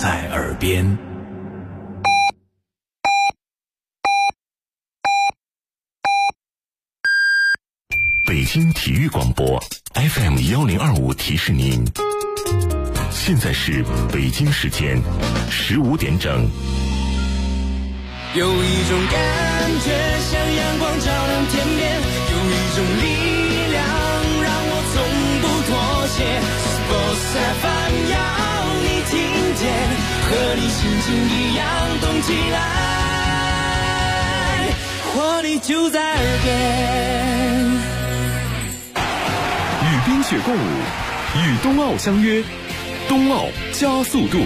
在耳边。 北京体育广播 FM 1025提示您，现在是北京时间15点整。 有一种感觉像阳光照亮天边，有一种力量让我从不妥协。Sports FM 要你听见，和你心情一样动起来，活力就在耳边。 与冰雪共舞，与冬奥相约，冬奥加速度。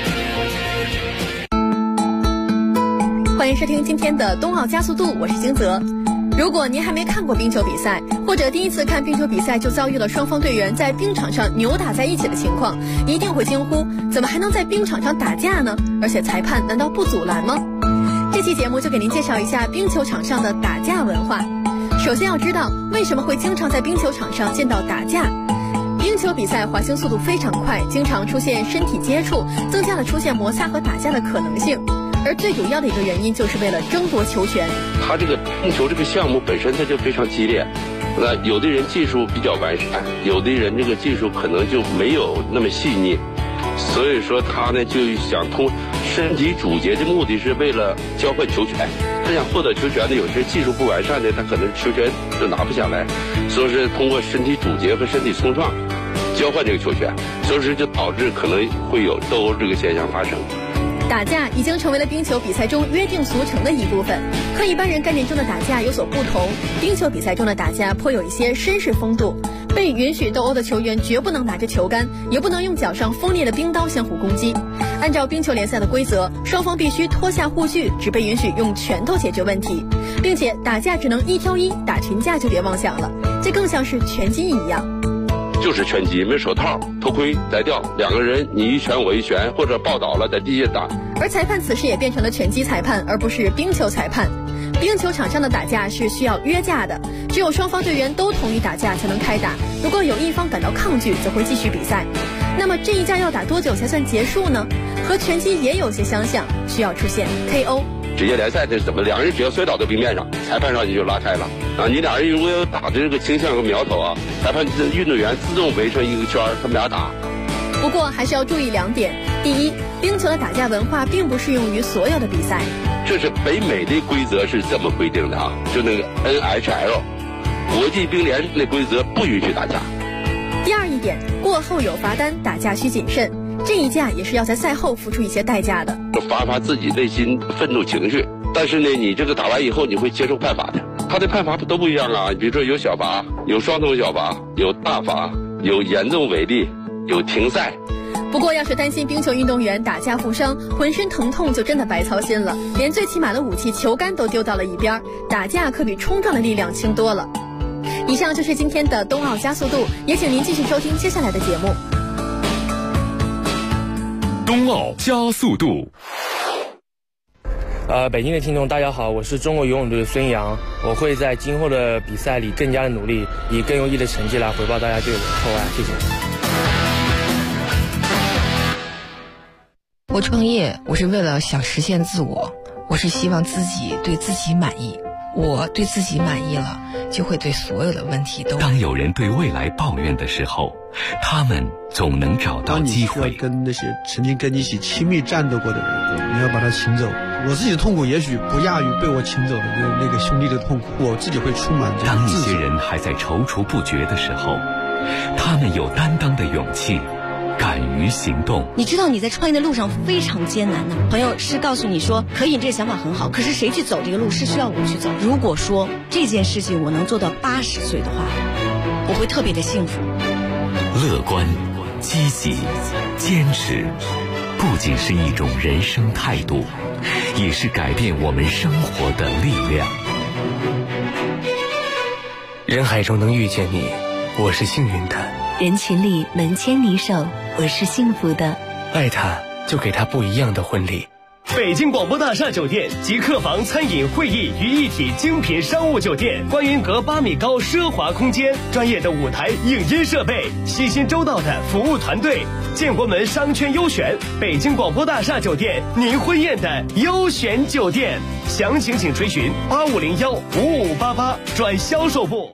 欢迎收听今天的冬奥加速度，我是金泽。如果您还没看过冰球比赛，或者第一次看冰球比赛就遭遇了双方队员在冰场上扭打在一起的情况，一定会惊呼：怎么还能在冰场上打架呢？而且裁判难道不阻拦吗？这期节目就给您介绍一下冰球场上的打架文化。首先要知道为什么会经常在冰球场上见到打架。冰球比赛滑行速度非常快，经常出现身体接触，增加了出现摩擦和打架的可能性。而最主要的一个原因就是为了争夺球权。 他这个冰球这个项目本身它就非常激烈，那有的人技术比较完善，有的人这个技术可能就没有那么细腻，所以说他呢就想通身体主节的目的是为了交换球权。他想获得球权呢，有些技术不完善的他可能球权就拿不下来，所以是通过身体主节和身体冲撞交换这个球权，所以说就导致可能会有斗殴这个现象发生。 打架已经成为了冰球比赛中约定俗成的一部分，和一般人概念中的打架有所不同。冰球比赛中的打架颇有一些绅士风度，被允许斗殴的球员绝不能拿着球杆，也不能用脚上锋利的冰刀相互攻击。按照冰球联赛的规则，双方必须脱下护具，只被允许用拳头解决问题，并且打架只能1挑1，打群架就别妄想了，这更像是拳击一样。 就是拳击，没手套、头盔摘掉，两个人你一拳我一拳，或者抱倒了在地下打。 而裁判此时也变成了拳击裁判，而不是冰球裁判。冰球场上的打架是需要约架的，只有双方队员都同意打架才能开打，如果有一方感到抗拒，则会继续比赛。那么这一架要打多久才算结束呢？和拳击也有些相像，需要出现 KO。 职业联赛这怎么两人只要摔倒在冰面上，裁判上去就拉开了啊！你俩人如果有打的这个倾向和苗头啊，裁判运动员自动围成一个圈，他们俩打。 不过还是要注意2点：第一，冰球的打架文化并不适用于所有的比赛。 这是北美的规则是这么规定的啊，就那个 NHL 国际冰联的规则不允许打架。 第二一点，过后有罚单，打架需谨慎。这一架也是要在赛后付出一些代价的， 发自己内心愤怒情绪。但是呢，你这个打完以后你会接受判罚的，他的判罚都不一样啊。比如说有小罚，有双重小罚，有大罚，有严重违例，有停赛。 不过要是担心冰球运动员打架负伤，浑身疼痛就真的白操心了，连最起码的武器球杆都丢到了一边，打架可比冲撞的力量轻多了。以上就是今天的冬奥加速度，也请您继续收听接下来的节目。 冬奥加速度。 北京的听众大家好，我是中国游泳队的孙杨，我会在今后的比赛里更加的努力，以更优异的成绩来回报大家对我的厚爱，谢谢。 我创业，我是为了想实现自我，我是希望自己对自己满意，我对自己满意了，就会对所有的问题都。 当有人对未来抱怨的时候，他们总能找到机会。 当你需要跟那些曾经跟你一起亲密战斗过的人，你要把他请走。我自己的痛苦也许不亚于被我请走的那个兄弟的痛苦，我自己会充满这种当一自责。 些人还在踌躇不决的时候，他们有担当的勇气，敢于行动。 你知道你在创业的路上非常艰难的，朋友是告诉你说可以，这个想法很好，可是谁去走这个路是需要我去走。如果说这件事情我能做到80岁的话，我会特别的幸福。 乐观、积极、坚持，不仅是一种人生态度，也是改变我们生活的力量。 人海中能遇见你，我是幸运的； 人群里能牵你手，我是幸福的。 爱他，就给他不一样的婚礼。 北京广播大厦酒店集客房、餐饮、会议于一体精品商务酒店，观云阁8米高奢华空间，专业的舞台影音设备，细心周到的服务团队，建国门商圈优选，北京广播大厦酒店，您婚宴的优选酒店。详情请垂询8501-5588转销售部。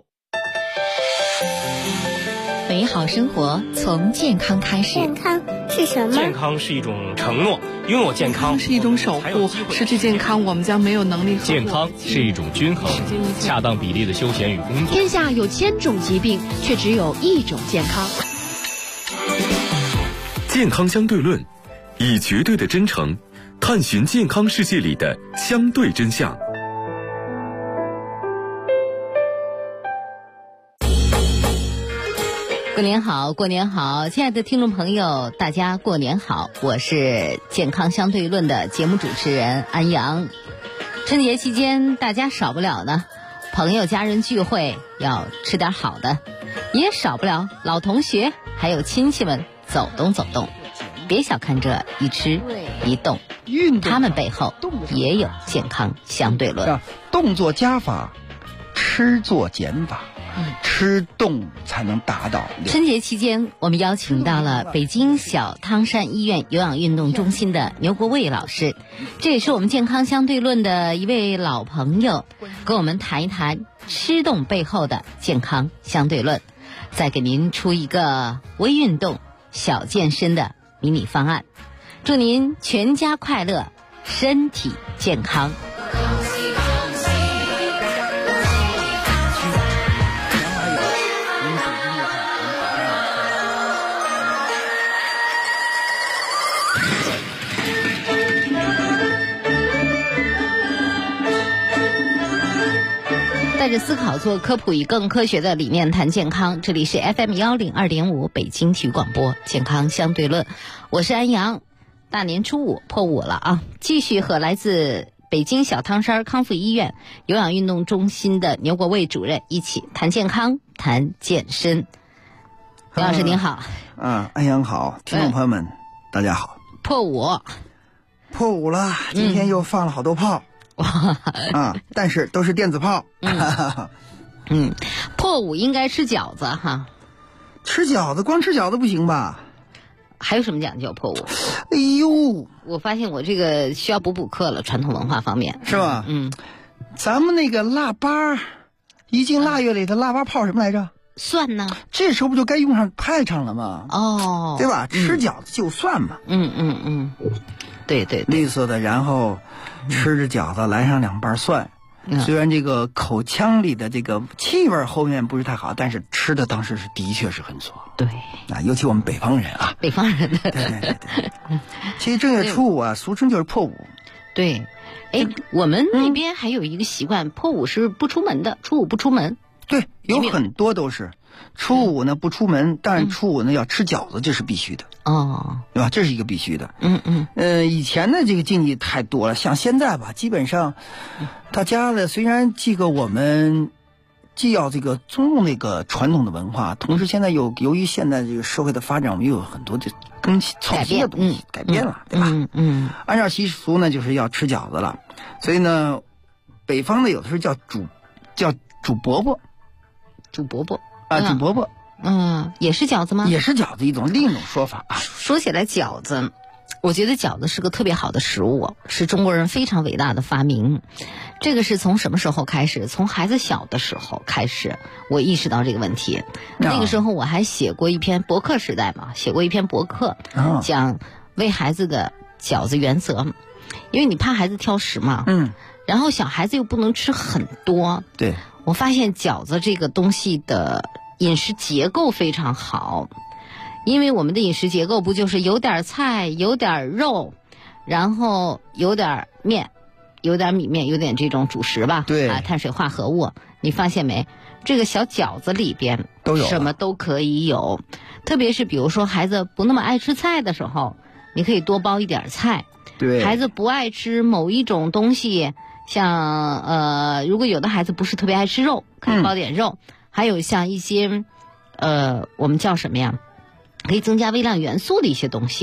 美好生活从健康开始。 健康是什么？ 健康是一种承诺，拥有健康是一种守护，失去健康我们将没有能力。 健康是一种均衡、恰当比例的休闲与工作。 天下有1000种疾病，却只有1种健康。 健康相对论，以绝对的真诚探寻健康世界里的相对真相。 过年好，过年好，亲爱的听众朋友，大家过年好！我是健康相对论的节目主持人安阳。春节期间，大家少不了呢，朋友家人聚会要吃点好的，也少不了老同学还有亲戚们走动走动。别小看这一吃一动，他们背后也有健康相对论。 动作加法，吃做减法。吃动才能达到。 春节期间，我们邀请到了北京小汤山医院有氧运动中心的牛国卫老师，这也是我们健康相对论的一位老朋友，跟我们谈一谈吃动背后的健康相对论，再给您出一个微运动、小健身的迷你方案，祝您全家快乐，身体健康。带着思考做科普，以更科学的理念谈健康。这里是 FM102.5 北京体育广播健康相对论，我是安阳。大年初五破5了啊，继续和来自北京小汤山康复医院有氧运动中心的牛国卫主任一起谈健康谈健身。牛老师您好。 安阳好，听众朋友们大家好。 破5 了，今天又放了好多炮。但是都是电子炮。 破5应该吃饺子哈。 吃饺子，光吃饺子不行吧？ 还有什么讲究？破5？ 哎呦， 我发现我这个需要补课了，传统文化方面是吧？咱们那个腊八，一进腊月里的腊八炮什么来着？ 蒜呢？ 这时候不就该用上派上了吗？ 哦， 对吧？吃饺子就蒜嘛。 对， 绿色的，然后吃着饺子来上2瓣蒜。虽然这个口腔里的这个气味后面不是太好，但是吃的当时是的确是很爽。 对， 尤其我们北方人啊， 北方人的对。其实正月初5啊，俗称就是破5。 对，我们那边还有一个习惯，破5是不出门的，初5不出门。 对，有很多都是初5呢不出门，但是初5呢要吃饺子，这是必须的。对吧？这是一个必须的。以前的这个禁忌太多了，像现在吧，基本上大家呢，虽然这个我们既要这个尊重那个传统的文化，同时现在由于现在这个社会的发展，我们又有很多的创新的东西改变了，对吧？按照习俗呢，就是要吃饺子了，所以呢，北方呢有的时候叫煮饽饽。煮饽饽。 也是饺子吗？ 也是饺子，另一种说法啊。 说起来饺子，我觉得饺子是个特别好的食物，是中国人非常伟大的发明。这个是从什么时候开始？从孩子小的时候开始，我意识到这个问题。那个时候我还写过一篇博客时代嘛，写过一篇博客，讲喂孩子的饺子原则。因为你怕孩子挑食嘛，然后小孩子又不能吃很多。 对， 我发现饺子这个东西的饮食结构非常好，因为我们的饮食结构不就是有点菜，有点肉，然后有点面，有点米面，有点这种主食吧？ 对碳水化合物。你发现没？这个小饺子里边都有， 什么都可以有。特别是比如说孩子不那么爱吃菜的时候，你可以多包一点菜。 对， 孩子不爱吃某一种东西，像如果有的孩子不是特别爱吃肉，可以包点肉。还有像一些我们叫什么呀，可以增加微量元素的一些东西，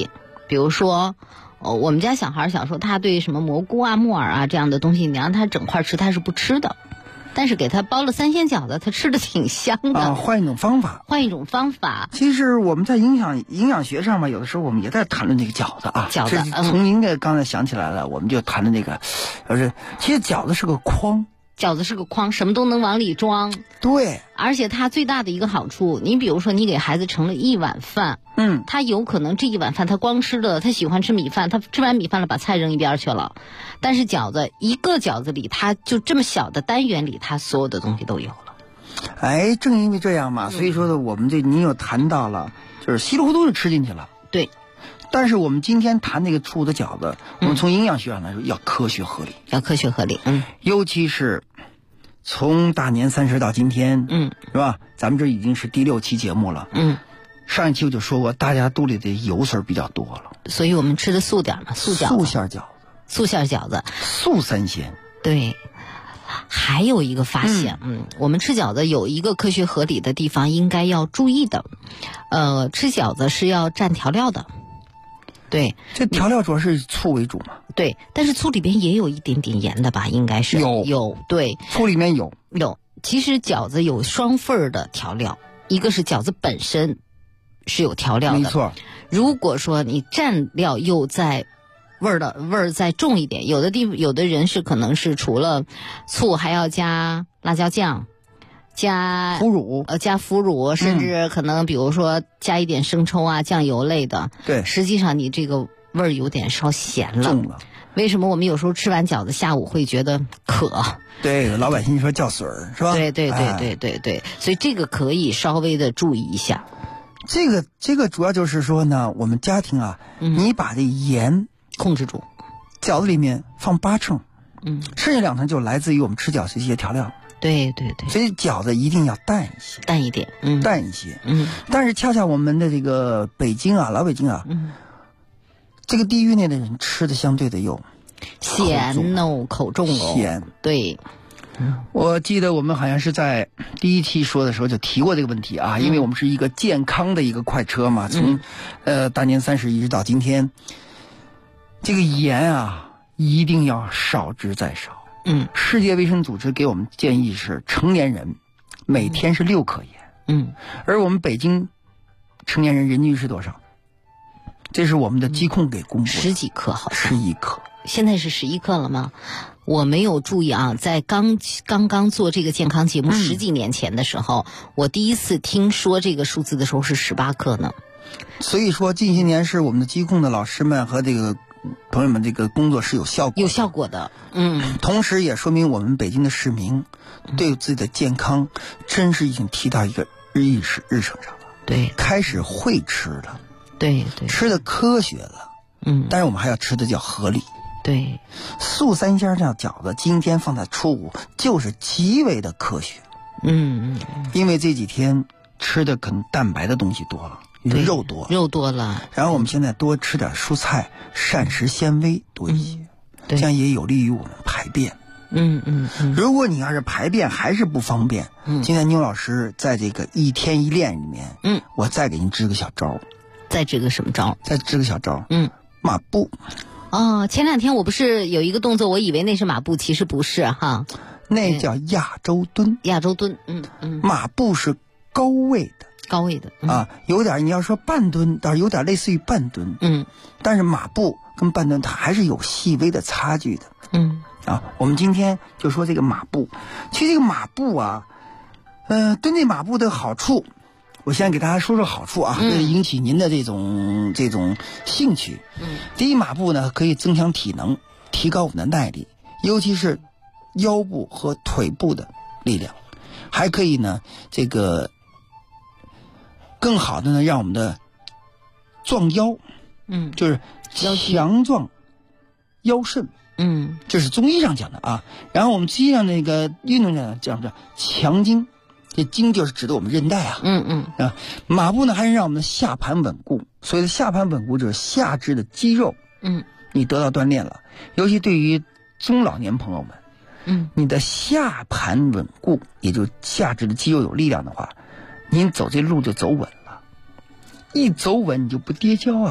比如说，我们家小孩想说他对什么蘑菇啊、木耳啊这样的东西，你让他整块吃，他是不吃的。但是给他包了3鲜饺子，他吃的挺香的。 啊，换一种方法。 其实我们在营养学上面，有的时候我们也在谈论这个饺子啊。 饺子， 从您的刚才想起来了，我们就谈论这个，其实饺子是个筐。 饺子是个筐，什么都能往里装。 对， 而且它最大的一个好处，你比如说你给孩子盛了1碗饭，他有可能这1碗饭他光吃了，他喜欢吃米饭，他吃完米饭了把菜扔一边去了。但是饺子一个饺子里，它就这么小的单元里，它所有的东西都有了。 哎，正因为这样嘛，所以说呢，我们您又谈到了，就是稀里糊涂就吃进去了。 对。 但是我们今天谈那个初五的饺子，我们从营养学上来说要科学合理，尤其是从大年30到今天，是吧？咱们这已经是第6期节目了，上一期我就说过，大家肚里的油水比较多了， 所以我们吃的素点嘛，素馅饺子， 素3鲜。 对。还有一个发现，我们吃饺子有一个科学合理的地方应该要注意的，吃饺子是要蘸调料的。对， 这调料主要是以醋为主嘛。 对，但是醋里边也有一点点盐的吧？应该是有，对， 醋里面有。 其实饺子有双份的调料，一个是饺子本身是有调料的， 没错。 如果说你蘸料又在味儿再重一点，有的人是可能是除了醋还要加辣椒酱。加腐乳，甚至可能比如说加一点生抽啊、酱油类的。 对， 实际上你这个味儿有点稍咸了。 重了。 为什么我们有时候吃完饺子下午会觉得渴？ 对，老百姓说叫水儿是吧？ 对，所以这个可以稍微的注意一下。 这个主要就是说呢，我们家庭啊，你把这盐控制住， 饺子里面放8成，剩下2成就来自于我们吃饺子这些调料。 对， 所以饺子一定要淡一些， 淡一些。 但是恰恰我们的这个北京啊，老北京啊，这个地域内的人吃的相对的有咸哦，口重哦， 咸。对，我记得我们好像是在第1期说的时候就提过这个问题啊，因为我们是一个健康的一个快车嘛，从大年30一直到今天，这个盐啊一定要少之再少。世界卫生组织给我们建议是成年人每天是6克盐。而我们北京成年人人均是多少？这是我们的疾控给公布的 10几克，好像 11克。 现在是11克了吗？我没有注意啊，在刚刚做这个健康节目10几年前的时候，我第一次听说这个数字的时候是18克呢。 所以说近些年是我们的疾控的老师们和这个朋友们这个工作是有效果的，同时也说明我们北京的市民对自己的健康真是已经提到一个日程上了， 对， 开始会吃了， 对， 吃的科学了，但是我们还要吃的叫合理， 对， 素3鲜这样饺子今天放在初五就是极为的科学，因为这几天吃的可能蛋白的东西多了。肉多了，然后我们现在多吃点蔬菜，膳食纤维多一些，这样也有利于我们排便。如果你要是排便还是不方便，今天妞老师在这个1天1练里面，我再给您支个小招。 再支个什么招？ 再支个小招。马步。 哦，前2天我不是有一个动作，我以为那是马步，其实不是哈。 那叫亚洲蹲。马步是高位的。有点你要说半蹲，倒是有点类似于半蹲，但是马步跟半蹲它还是有细微的差距的，我们今天就说这个马步，其实这个马步啊，蹲这马步的好处，我先给大家说说好处啊，引起您的这种兴趣。第一，马步呢可以增强体能，提高我们的耐力，尤其是腰部和腿部的力量，还可以呢这个。更好的呢，让我们的壮腰，就是强壮腰肾，这是中医上讲的啊。然后我们西医上那个运动上讲叫强筋，这筋就是指的我们韧带啊，马步呢还是让我们的下盘稳固，所谓的下盘稳固就是下肢的肌肉，你得到锻炼了，尤其对于中老年朋友们，你的下盘稳固，也就是下肢的肌肉有力量的话。您走这路就走稳了，一走稳你就不跌跤啊，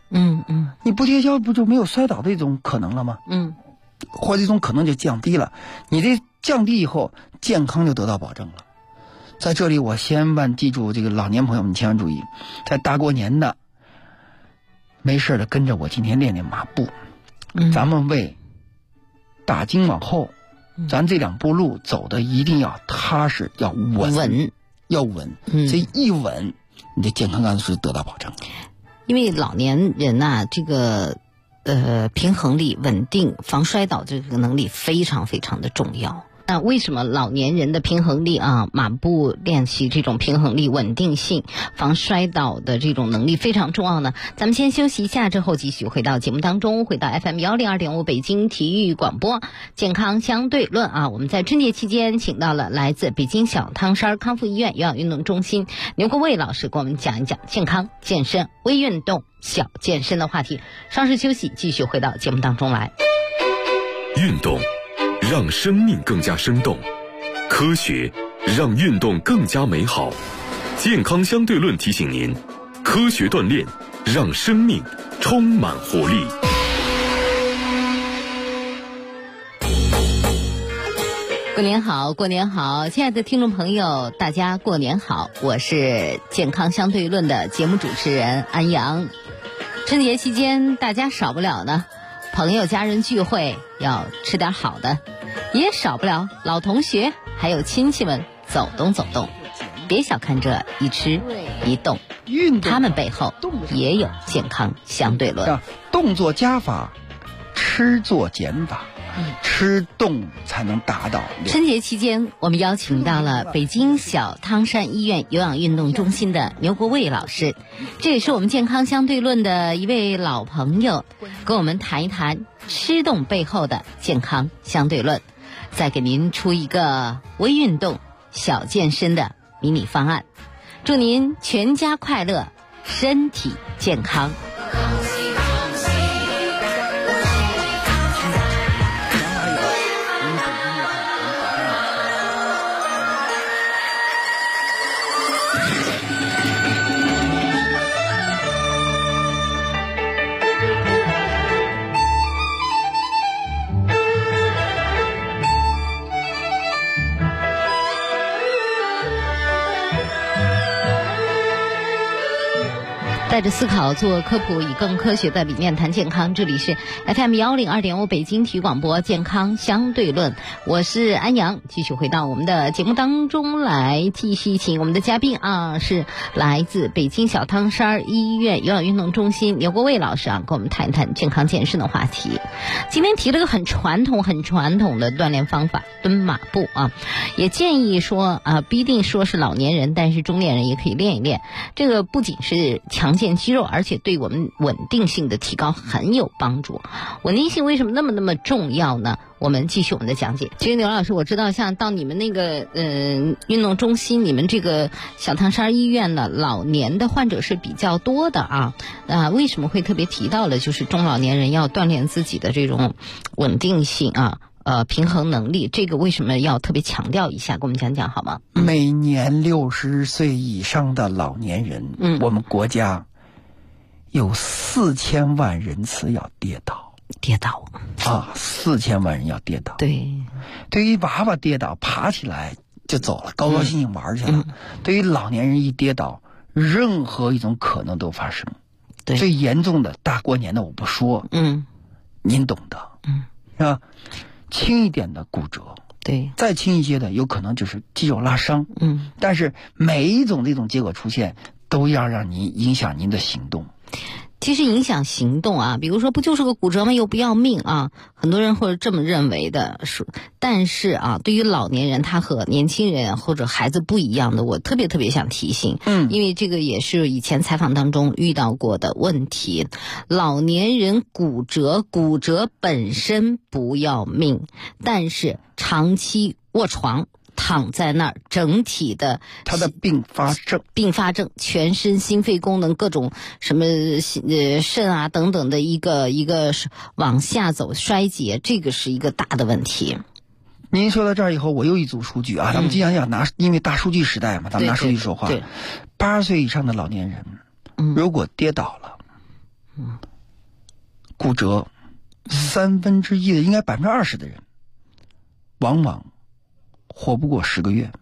你不贴胶不就没有摔倒的一种可能了吗？或者这种可能就降低了。你这降低以后，健康就得到保证了。在这里我千万记住，这个老年朋友们千万注意，在大过年的没事的跟着我今天练练马步。咱们为打经往后，咱这2步路走的一定要踏实，要稳，要稳。这一稳，你的健康感是得到保证。 因为老年人呐，这个平衡力、稳定、防摔倒这个能力非常非常的重要。那为什么老年人的平衡力啊，马步练习这种平衡力、稳定性、防摔倒的这种能力非常重要呢？咱们先休息一下，之后继续回到节目当中，回到 FM102.5 北京体育广播健康相对论啊。我们在春节期间请到了来自北京小汤山康复医院有氧运动中心牛国卫老师，给我们讲一讲健康健身、微运动、小健身的话题。稍事休息，继续回到节目当中来。 运动让生命更加生动，科学让运动更加美好。健康相对论提醒您，科学锻炼让生命充满活力。 过年好，过年好，亲爱的听众朋友，大家过年好，我是健康相对论的节目主持人安阳。春节期间大家少不了呢，朋友家人聚会要吃点好的，也少不了老同学还有亲戚们走动走动。别小看这一吃一动，他们背后也有健康相对论。 动作加法，吃做减法，吃动才能达到。 春节期间我们邀请到了北京小汤山医院有氧运动中心的牛国卫老师，这也是我们健康相对论的一位老朋友，跟我们谈一谈吃动背后的健康相对论，再给您出一个微运动小健身的迷你方案，祝您全家快乐，身体健康。带着思考做科普，以更科学的理念谈健康。这里是 FM102.5 北京体育广播健康相对论，我是安阳。继续回到我们的节目当中来，继续请我们的嘉宾啊，是来自北京小汤山医院有氧运动中心牛国卫老师啊，跟我们谈一谈健康健身的话题。今天提了个很传统的锻炼方法，蹲马步啊，也建议说啊，不一定说是老年人，但是中年人也可以练一练。这个不仅是强健肌肉，而且对我们稳定性的提高很有帮助。稳定性为什么那么重要呢？我们继续我们的讲解。其实牛老师，我知道像到你们那个运动中心，你们这个小汤山医院呢，老年的患者是比较多的啊。为什么会特别提到了就是中老年人要锻炼自己的这种稳定性啊？平衡能力，这个为什么要特别强调一下？给我们讲讲好吗？ 每年60岁以上的老年人，我们国家有4000万人次要跌倒啊，4000万人要跌倒。 对， 对于娃娃跌倒，爬起来就走了，高高兴兴玩去了。对于老年人一跌倒，任何一种可能都发生。 对， 最严重的大过年的我不说，您懂的，是吧？轻一点的骨折， 对， 再轻一些的有可能就是肌肉拉伤，但是每一种这种结果出现，都要让您影响您的行动。 其实影响行动啊，比如说不就是个骨折吗？又不要命啊，很多人会是这么认为的。但是啊，对于老年人，他和年轻人或者孩子不一样的，我特别想提醒，因为这个也是以前采访当中遇到过的问题。老年人骨折本身不要命，但是长期卧床躺在那儿，整体的他的并发症， 全身心肺功能各种什么肾啊等等的一个往下走衰竭，这个是一个大的问题。 您说到这儿以后，我又一组数据啊，咱们经常讲因为大数据时代嘛，咱们拿数据说话。80岁以上的老年人，如果跌倒了， 骨折，1/3的应该20%的人，往往活不过10个月。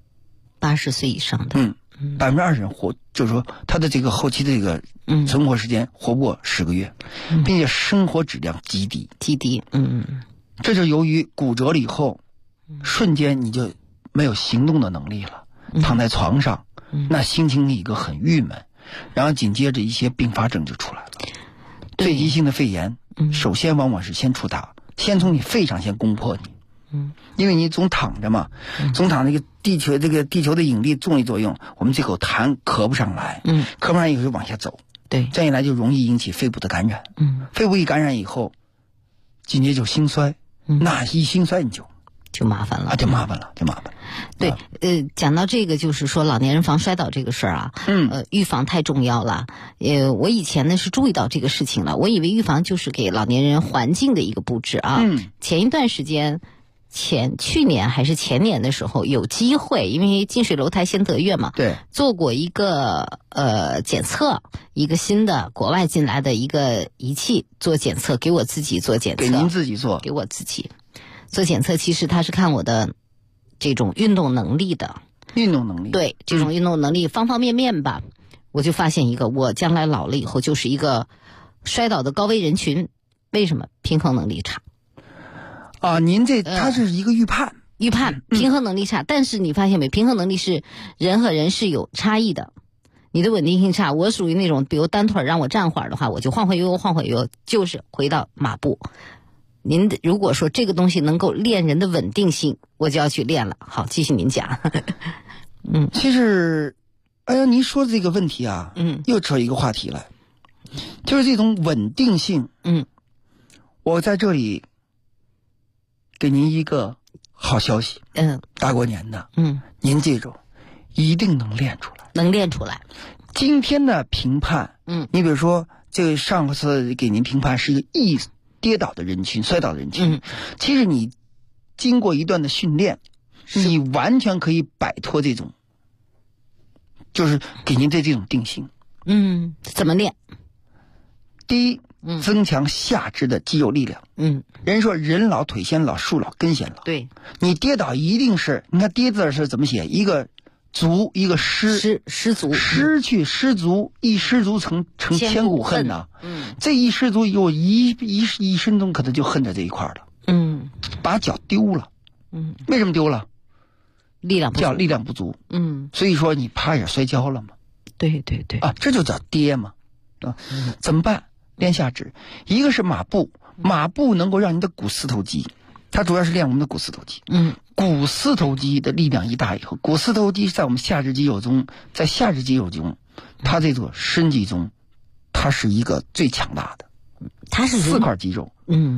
80岁以上的 ，20%人活，就是说他的这个后期的这个存活时间活不过10个月，并且生活质量极低，这就由于骨折了以后，瞬间你就没有行动的能力了，躺在床上，那心情一个很郁闷，然后紧接着一些并发症就出来了。肺急性的肺炎，首先往往是先出大，先从你肺上先攻破你。因为你总躺着嘛，总躺这个地球的引力重力作用，我们这口痰咳不上来，咳不上以后就往下走， 对， 这样一来就容易引起肺部的感染，肺部一感染以后，紧接着就心衰，那一心衰你就麻烦了， 就麻烦了。 对，讲到这个，就是说老年人防摔倒这个事儿啊，预防太重要了。我以前呢是注意到这个事情了，我以为预防就是给老年人环境的一个布置啊。前一段时间。去年还是前年的时候有机会，因为近水楼台先得月嘛， 对， 做过一个检测，一个新的国外进来的一个仪器做检测，给我自己做检测， 给您自己做， 给我自己做检测。其实它是看我的这种运动能力的，对，这种运动能力方方面面吧，我就发现一个，我将来老了以后就是一个摔倒的高危人群。为什么？平衡能力差。 您它是一个预判， 平衡能力差，但是你发现没？平衡能力是人和人是有差异的，你的稳定性差。我属于那种，比如单腿让我站会儿的话，我就晃晃悠悠，就是回到马步。您如果说这个东西能够练人的稳定性，我就要去练了。好，继续您讲。 其实，您说的这个问题啊，又扯一个话题来，就是这种稳定性。我在这里。给您一个好消息，大过年的，您记住，一定能练出来，今天的评判，你比如说，这个上次给您评判是一个跌倒的人群、摔倒的人群，其实你经过一段的训练，你完全可以摆脱这种，就是给您的这种定性。 怎么练？ 第一。增强下肢的肌肉力量。人说人老腿先老，树老根先老。 对， 你跌倒一定是，你看跌字是怎么写？一个足，一个失足， 失去失足，一失足成千古恨呐。这一失足有一生中可能就恨在这一块了。把脚丢了。为什么丢了？ 力量不足。所以说你啪一下摔跤了嘛。 对这就叫跌嘛。怎么办？练下肢，一个是马步能够让你的股四头肌，它主要是练我们的股四头肌。股四头肌的力量一大以后，股四头肌在我们下肢肌肉中，它这个身体中，它是一个最强大的， 它是 4块肌肉。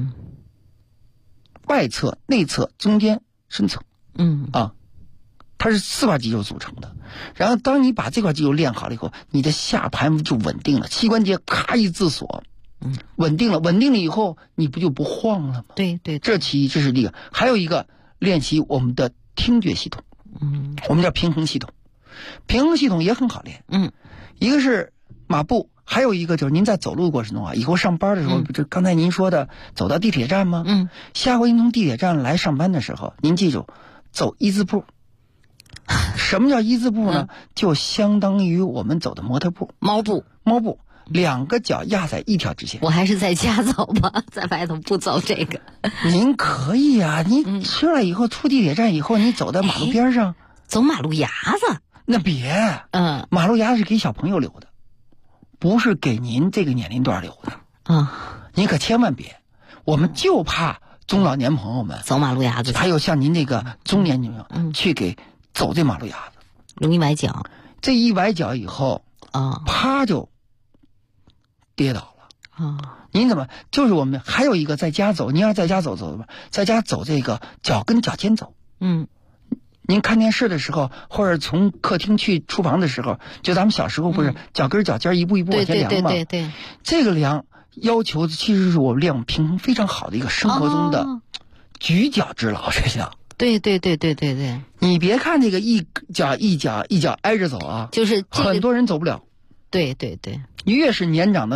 外侧、内侧、中间、深侧。它是4块肌肉组成的。然后当你把这块肌肉练好了以后，你的下盘就稳定了，膝关节咔一自锁，稳定了以后，你不就不晃了吗？ 对， 这是一个。还有一个练习我们的听觉系统，我们叫平衡系统。平衡系统也很好练。一个是马步，还有一个就是您在走路过程中啊，以后上班的时候，就刚才您说的走到地铁站吗？下回您从地铁站来上班的时候，您记住走一字步。什么叫一字步呢？就相当于我们走的模特步、 猫步 ，2个脚压在一条直线。 我还是在家走吧，在外头不走这个。 您可以啊，您吃了以后出地铁站以后，你走在马路边上， 走马路牙子。 那别，马路牙子是给小朋友留的，不是给您这个年龄段留的。您可千万别，我们就怕中老年朋友们走马路牙子， 还有像您这个中年朋友去给走这马路牙子， 容易崴脚。 这一崴脚以后啪就跌倒了。您怎么？就是我们还有一个在家走，您要在家走吧，在家走这个脚跟脚尖走。您看电视的时候，或者从客厅去厨房的时候，就咱们小时候不是脚跟脚尖一步一步往前量吗？ 对。 这个量要求其实是我们练我们平衡非常好的一个生活中的举脚之劳，这叫。 对。 你别看这个一脚挨着走啊， 就是很多人走不了。 对。 越是年长的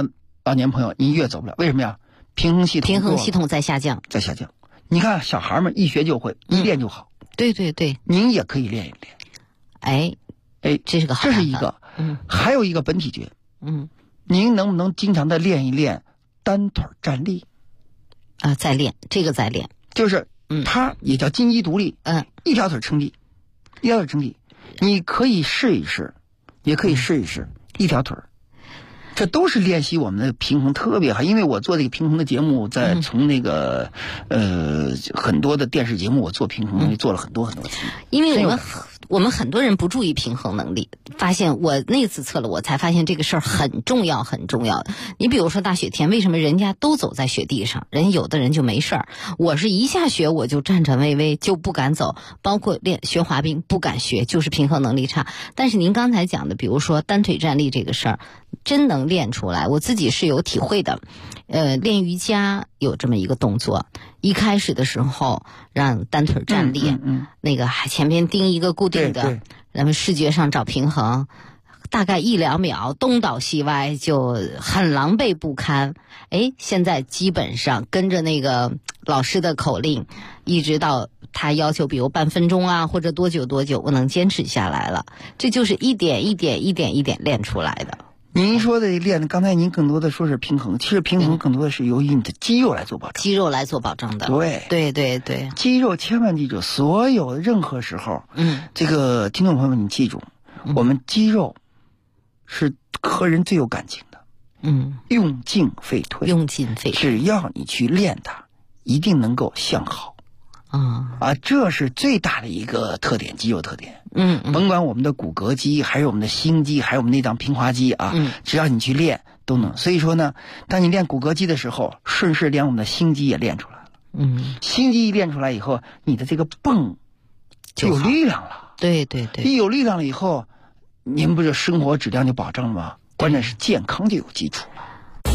老年朋友您越走不了，为什么呀？平衡系统在下降， 你看小孩们一学就会，一练就好。 对对对， 您也可以练一练。 这是个好办法。 这是一个。还有一个本体觉。您能不能经常的练一练单腿站立？ 再练这个再练， 就是它也叫金鸡独立。一条腿撑地，你可以试一试，也可以试一试一条腿。这都是练习我们的平衡特别好，因为我做这个平衡的节目，在从那个很多的电视节目，我做平衡做了很多次。 因为我们很多人不注意平衡能力，发现我那次测了，我才发现这个事儿很重要。你比如说大雪天，为什么人家都走在雪地上，有的人就没事儿？我是一下雪我就颤颤巍巍，就不敢走，包括学滑冰不敢学，就是平衡能力差。但是您刚才讲的，比如说单腿站立这个事儿，真能练出来，我自己是有体会的。练瑜伽有这么一个动作，一开始的时候让单腿站立，那个前边钉一个固定的，咱们视觉上找平衡，大概1-2秒东倒西歪就很狼狈不堪。现在基本上跟着那个老师的口令，一直到他要求比如半分钟啊或者多久我能坚持下来了。这就是一点一点练出来的。 您说的练，刚才您更多的说是平衡，其实平衡更多的是由于你的肌肉来做保障。的。对，肌肉千万记住，所有任何时候，这个听众朋友们，你记住，我们肌肉是和人最有感情的。用进废退，只要你去练它，一定能够向好。这是最大的一个特点，肌肉特点。甭管我们的骨骼肌，还是我们的心肌，还有我们内脏平滑肌只要你去练都能。所以说呢，当你练骨骼肌的时候，顺势连我们的心肌也练出来了。心肌一练出来以后，你的这个泵就有力量了。 对， 一有力量了以后，您不是生活质量就保证了吗？关键是健康就有基础了。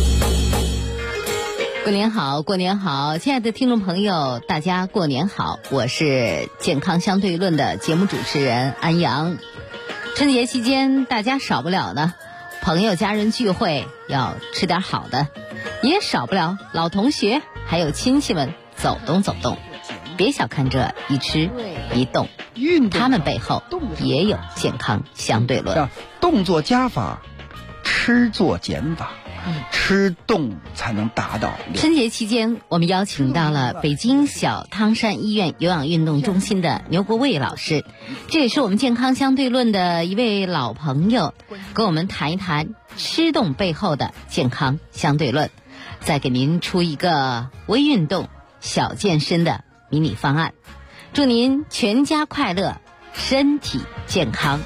过年好，亲爱的听众朋友，大家过年好，我是健康相对论的节目主持人安阳。春节期间大家少不了呢，朋友家人聚会要吃点好的，也少不了老同学还有亲戚们走动。别小看这一吃一动，他们背后也有健康相对论。 动作加法，吃做减法。吃动才能达到。 春节期间，我们邀请到了北京小汤山医院有氧运动中心的牛国卫老师，这也是我们健康相对论的一位老朋友，跟我们谈一谈吃动背后的健康相对论，再给您出一个微运动、小健身的迷你方案，祝您全家快乐，身体健康。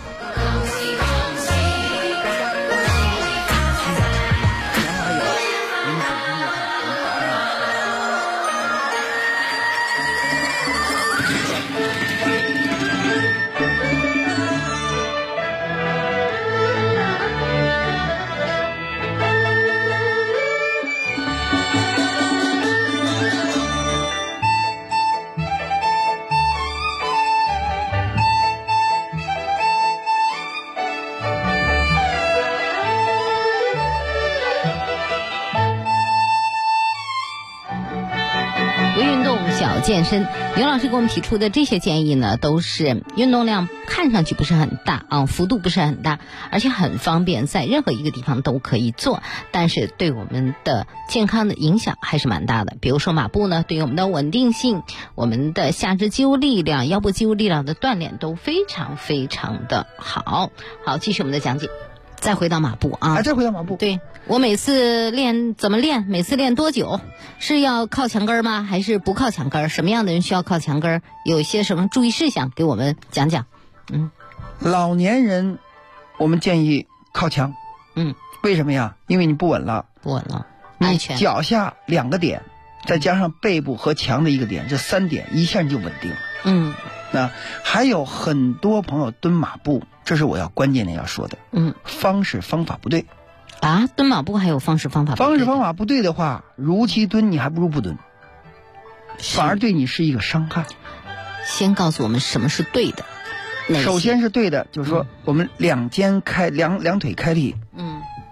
健身，牛老师给我们提出的这些建议呢，都是运动量看上去不是很大幅度不是很大，而且很方便，在任何一个地方都可以做，但是对我们的健康的影响还是蛮大的。比如说马步呢，对于我们的稳定性、我们的下肢肌肉力量、腰部肌肉力量的锻炼都非常的好。好，继续我们的讲解。再回到马步再回到马步。 对，我每次练怎么练？每次练多久？是要靠墙根吗？还是不靠墙根？什么样的人需要靠墙根？有一些什么注意事项给我们讲讲？ 老年人我们建议靠墙。为什么呀？因为你不稳了， 安全。 脚下2个点，再加上背部和墙的1个点，这3点一下就稳定了。那还有很多朋友蹲马步，这是我要关键的要说的。方法不对蹲马步还有方法不对。 方法不对的话，如期蹲你还不如不蹲，反而对你是一个伤害。 先告诉我们什么是对的。 首先是对的，就是说我们两腿开立，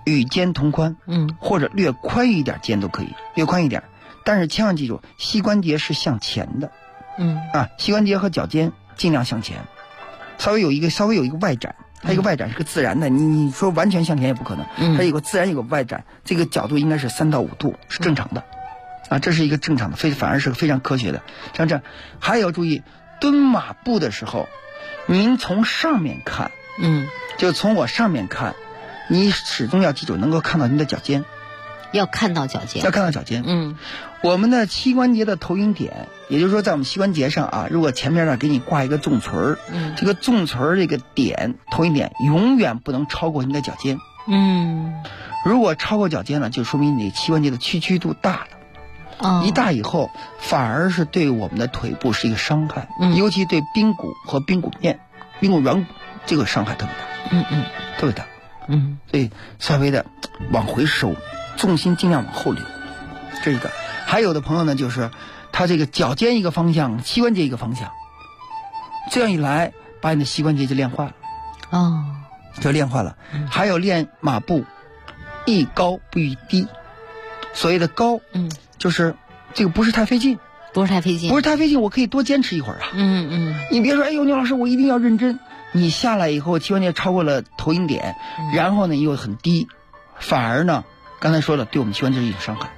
与肩同宽，或者略宽一点肩都可以，略宽一点，但是千万记住，膝关节是向前的，膝关节和脚尖尽量向前，稍微有一个外展，它一个外展是个自然的，你说完全向前也不可能，它有个自然有个外展，这个角度应该是3到5度是正常的，这是一个正常的，反而是非常科学的。像这样，还有注意蹲马步的时候，您从上面看，就从我上面看，你始终要记住能够看到您的脚尖， 要看到脚尖， 要看到脚尖。我们的膝关节的投影点，也就是说在我们膝关节上啊，如果前面呢给你挂一个纵存，这个纵存这个点投影点永远不能超过您的脚尖。如果超过脚尖了，就说明你膝关节的屈度大了。一大以后，反而是对我们的腿部是一个伤害，尤其对髌骨和髌骨面、髌骨软骨这个伤害特别大，特别大，所以稍微的往回收，重心尽量往后留，这是一个。还有的朋友呢，就是他这个脚尖一个方向，膝关节一个方向，这样一来，把你的膝关节就练坏了，就练坏了。还有练马步，宜高不宜低，所谓的高，就是这个不是太费劲， 不是太费劲， 我可以多坚持一会儿啊。你别说，哎呦，牛老师，我一定要认真。你下来以后，膝关节超过了投影点，然后呢又很低，反而呢，刚才说了，对我们膝关节是一种伤害。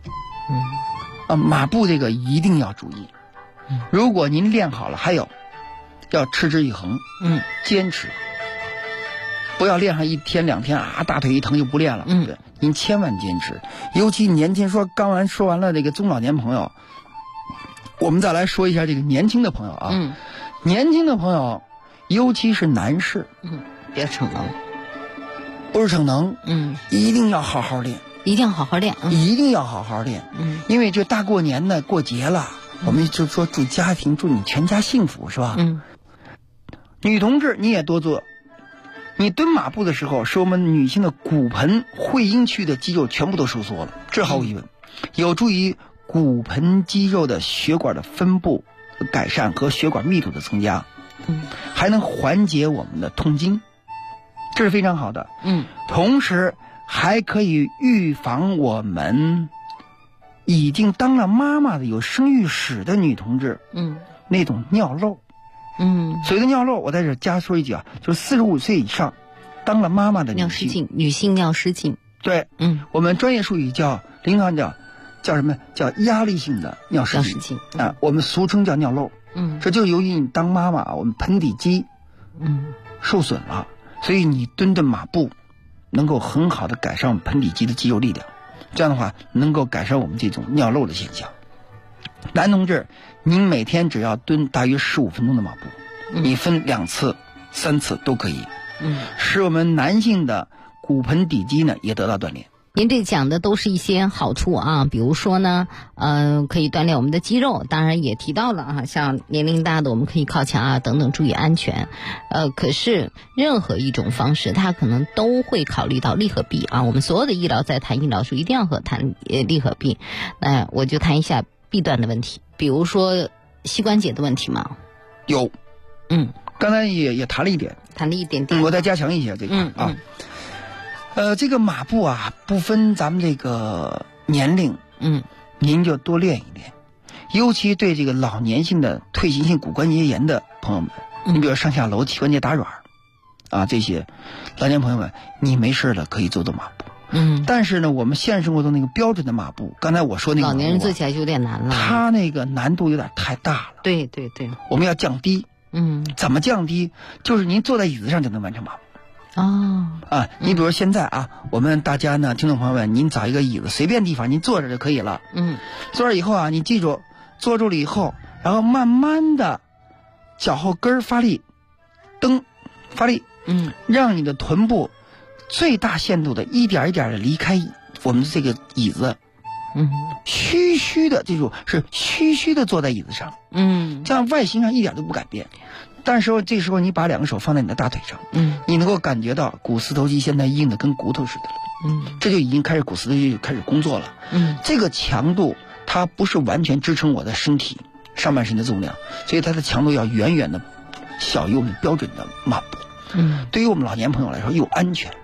马步这个一定要注意。如果您练好了，还有要持之以恒，坚持，不要练上1天2天啊，大腿一疼就不练了。对，您千万坚持。尤其年轻，说完了这个中老年朋友，我们再来说一下这个年轻的朋友啊。年轻的朋友，尤其是男士， 别逞能， 不是逞能，一定要好好练。 一定要好好练， 一定要好好练。因为这大过年的过节了，我们就说祝家庭，祝你全家幸福，是吧？女同志你也多做，你蹲马步的时候，使我们女性的骨盆会阴区的肌肉全部都收缩了，这毫无疑问，有助于骨盆肌肉的血管的分布改善和血管密度的增加，还能缓解我们的痛经，这是非常好的。同时还可以预防我们已经当了妈妈的有生育史的女同志，那种尿漏。所谓的尿漏，我在这加说一句啊，就是45岁以上当了妈妈的尿失禁，女性尿失禁。 对，我们专业术语临床叫什么？叫压力性的尿失禁啊，我们俗称叫尿漏。这就是由于你当妈妈，我们盆底肌受损了，所以你蹲马步能够很好的改善我们盆底肌的肌肉力量，这样的话能够改善我们这种尿漏的现象。男同志，您每天只要蹲大约15分钟的马步，你分2次、3次都可以，使我们男性的骨盆底肌呢也得到锻炼。 您这讲的都是一些好处啊，比如说呢，可以锻炼我们的肌肉，当然也提到了啊，像年龄大的我们可以靠墙啊等等，注意安全。可是任何一种方式，它可能都会考虑到利和弊啊。我们所有的医疗在谈医疗时一定要谈利和弊。我就谈一下弊端的问题，比如说膝关节的问题嘛。 有，刚才也谈了一点，我再加强一下这个啊。这个马步啊，不分咱们这个年龄，您就多练一练，尤其对这个老年性的退行性骨关节炎的朋友们，你比如上下楼膝关节打软啊，这些老年朋友们，你没事了可以做马步。但是呢，我们现实生活中那个标准的马步，刚才我说那个老年人做起来就有点难了， 他那个难度有点太大了。 对， 我们要降低。怎么降低？就是您坐在椅子上就能完成马步。你比如现在啊，我们大家呢，听众朋友们，您找一个椅子，随便地方您坐着就可以了。坐着以后啊，你记住，坐住了以后，然后慢慢的脚后跟发力，发力，让你的臀部最大限度的一点一点的离开我们这个椅子，虚虚的，记住是虚虚的坐在椅子上，这样外形上一点都不改变。但是这时候你把2个手放在你的大腿上，你能够感觉到股四头肌现在硬的跟骨头似的了，这就已经开始股四头肌就开始工作了。这个强度它不是完全支撑我的身体上半身的重量，所以它的强度要远远的小于我们标准的马步。对于我们老年朋友来说又安全，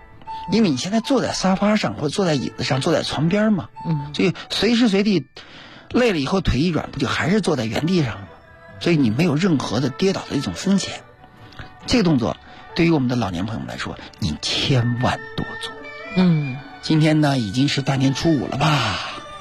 因为你现在坐在沙发上或者坐在椅子上，坐在床边嘛，所以随时随地累了以后腿一软，不就还是坐在原地上了吗？所以你没有任何的跌倒的一种风险。这个动作对于我们的老年朋友们来说，你千万多做。今天呢已经是大年初5了吧？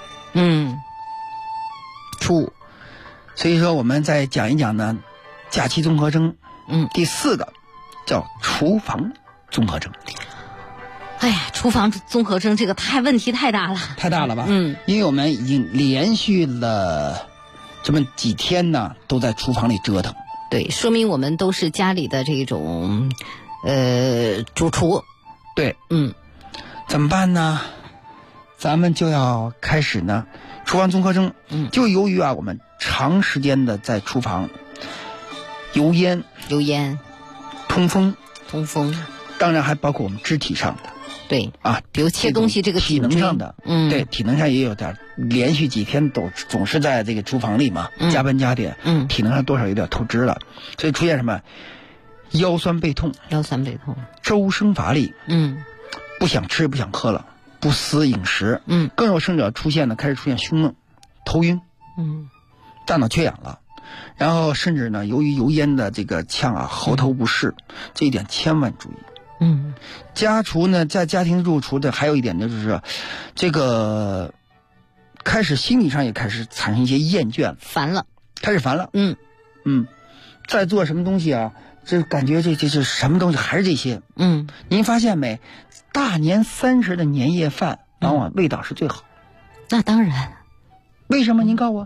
初5，所以说我们再讲一讲呢，假期综合征。第4个叫厨房综合征。 哎呀，厨房综合征这个问题太大了， 太大了吧？因为我们已经连续了这么几天呢，都在厨房里折腾。 对，说明我们都是家里的这种主厨。 对，怎么办呢？咱们就要开始呢，厨房综合征。就由于我们长时间的在厨房油烟、通风，当然还包括我们肢体上的。 对比如切东西这个体能上的，对，体能上也有点，连续几天总是在这个厨房里嘛，加班加点，体能上多少有点透支了，所以出现什么腰酸背痛，周身乏力，不想吃不想喝了，不思饮食，更有甚者开始出现胸闷、头晕，大脑缺氧了，然后甚至呢，由于油烟的这个呛喉头不适，这一点千万注意。家厨呢，在家庭入厨的还有一点就是这个开始心理上也开始产生一些厌倦，开始烦了。在做什么东西这感觉这是什么东西还是这些。您发现没？大年30的年夜饭往往味道是最好。 那当然。 为什么？您告诉我。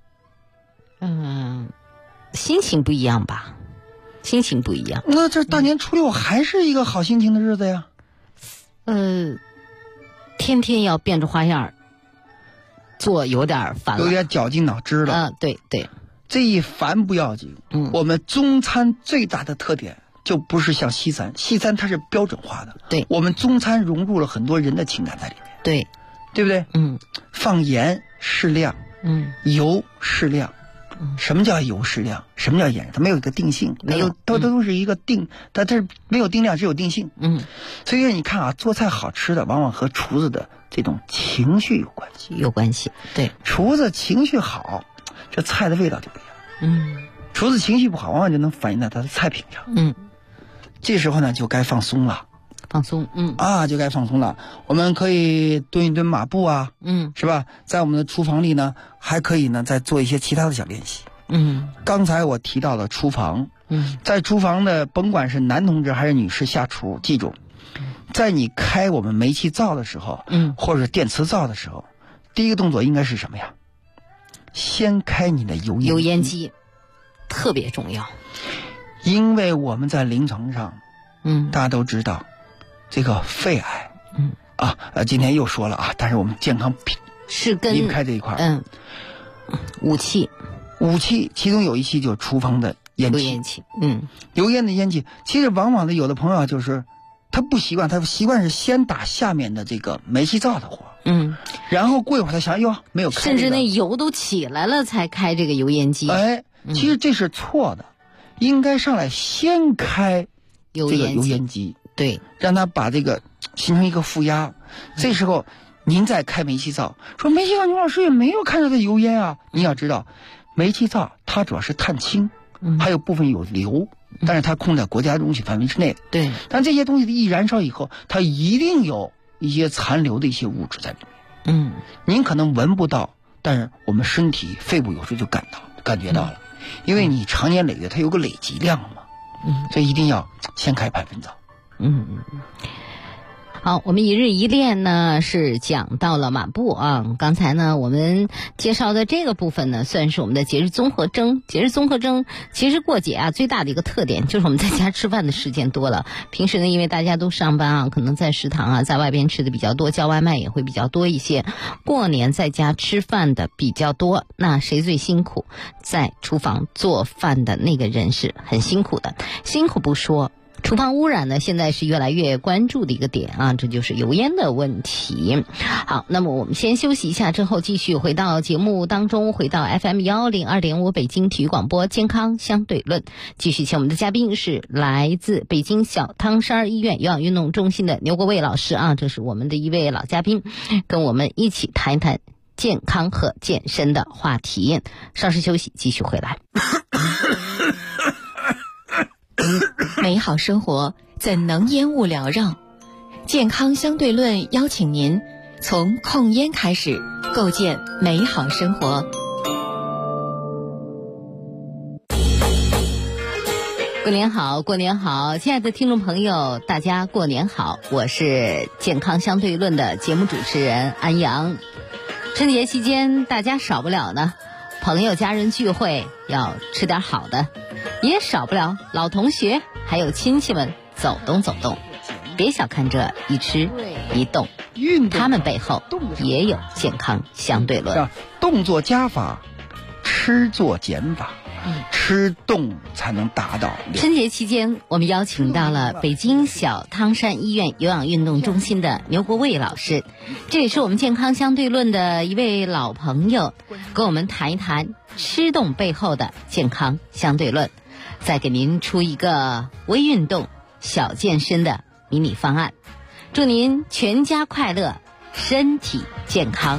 心情不一样吧。 那这大年初6还是一个好心情的日子呀。 天天要变着花样做，有点烦了， 有点绞尽脑汁了。 对， 这一烦不要紧。我们中餐最大的特点就不是像西餐它是标准化的。 对， 我们中餐融入了很多人的情感在里面。对不对？放盐适量，油适量。什么叫油适量？什么叫盐？它没有一个定性，它都是一个定，它这没有定量，只有定性。所以你看做菜好吃的往往和厨子的这种情绪有关系。 对， 厨子情绪好，这菜的味道就不一样。厨子情绪不好，往往就能反映在他的菜品上。这时候呢就该放松了。就该放松了。我们可以蹲一蹲马步是吧？在我们的厨房里呢，还可以呢再做一些其他的小练习。刚才我提到了厨房，在厨房的甭管是男同志还是女士下厨，记住，在你开我们煤气灶的时候，或者电磁灶的时候，第一个动作应该是什么呀？先开你的油烟机， 特别重要。 因为我们在临床上，大家都知道。这个肺癌，今天又说了但是我们健康是跟离不开这一块。 武器， 其中有一期就是厨房的烟气，油烟的烟气。其实往往的有的朋友就是他不习惯，他习惯是先打下面的这个煤气灶的火，然后过一会儿他想没有开， 甚至那油都起来了才开这个油烟机。 其实这是错的，应该上来先开这个油烟机。 对， 让它把这个形成一个负压，这时候您再开煤气灶，说煤气灶牛老师也没有看到的油烟你要知道，煤气灶它主要是碳氢，还有部分有硫，但是它控在国家容许范围之内。 对， 但这些东西一燃烧以后，它一定有一些残留的一些物质在里面。您可能闻不到，但是我们身体肺部有时候就感觉到了，因为你长年累月它有个累积量嘛。所以一定要先开排粪灶。 好，我们一日一练呢是讲到了马步刚才呢我们介绍的这个部分呢算是我们的节日综合征。其实过节最大的一个特点就是我们在家吃饭的时间多了。平时呢因为大家都上班可能在食堂在外边吃的比较多，叫外卖也会比较多一些。过年在家吃饭的比较多，那谁最辛苦？在厨房做饭的那个人是很辛苦的。辛苦不说， 厨房污染呢，现在是越来越关注的一个点啊，这就是油烟的问题。好，那么我们先休息一下，之后继续回到节目当中，回到 FM102.5北京体育广播健康相对论，继续请我们的嘉宾是来自北京小汤山医院有氧运动中心的牛国卫老师啊，这是我们的一位老嘉宾，跟我们一起谈一谈健康和健身的话题。稍事休息，继续回来。 美好生活怎能烟雾缭绕？健康相对论邀请您从控烟开始，构建美好生活。 过年好，过年好，亲爱的听众朋友，大家过年好，我是健康相对论的节目主持人安阳。春节期间大家少不了呢，朋友家人聚会要吃点好的，也少不了老同学还有亲戚们走动走动。别小看这一吃一动，他们背后也有健康相对论。 动作加法，吃做减法。吃动才能达到。 春节期间，我们邀请到了北京小汤山医院有氧运动中心的牛国卫老师，这也是我们健康相对论的一位老朋友，跟我们谈一谈吃动背后的健康相对论，再给您出一个微运动、小健身的迷你方案，祝您全家快乐，身体健康。